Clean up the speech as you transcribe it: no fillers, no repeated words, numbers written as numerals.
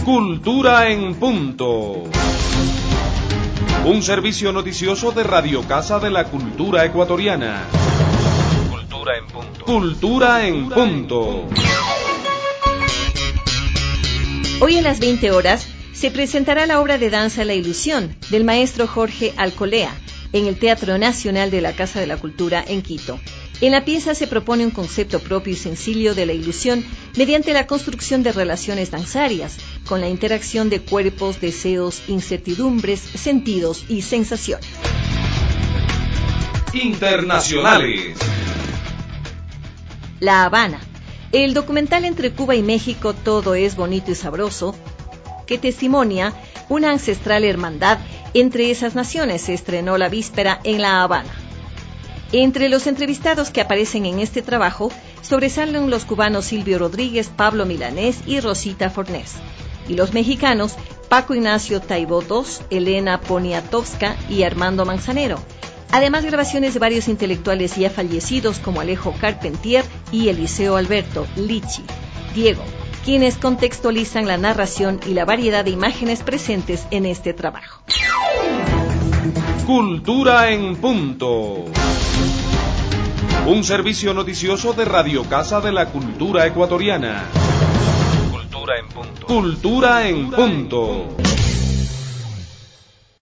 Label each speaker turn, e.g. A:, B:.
A: Cultura en Punto. Un servicio noticioso de Radio Casa de la Cultura Ecuatoriana. Cultura en Punto. Cultura en Punto.
B: Hoy a las 20 horas se presentará la obra de danza La Ilusión del maestro Jorge Alcolea en el Teatro Nacional de la Casa de la Cultura en Quito. En la pieza se propone un concepto propio y sencillo de la ilusión mediante la construcción de relaciones danzarias, con la interacción de cuerpos, deseos, incertidumbres, sentidos y sensaciones.
A: Internacionales.
B: La Habana. El documental Entre Cuba y México todo es bonito y sabroso, que testimonia una ancestral hermandad entre esas naciones, se estrenó la víspera en La Habana. Entre los entrevistados que aparecen en este trabajo, sobresalen los cubanos Silvio Rodríguez, Pablo Milanés y Rosita Fornés, y los mexicanos Paco Ignacio Taibo II, Elena Poniatowska y Armando Manzanero. Además, grabaciones de varios intelectuales ya fallecidos como Alejo Carpentier y Eliseo Alberto Lichi Diego, quienes contextualizan la narración y la variedad de imágenes presentes en este trabajo.
A: Cultura en Punto. Un servicio noticioso de Radio Casa de la Cultura Ecuatoriana. Cultura en Punto. Cultura en Punto.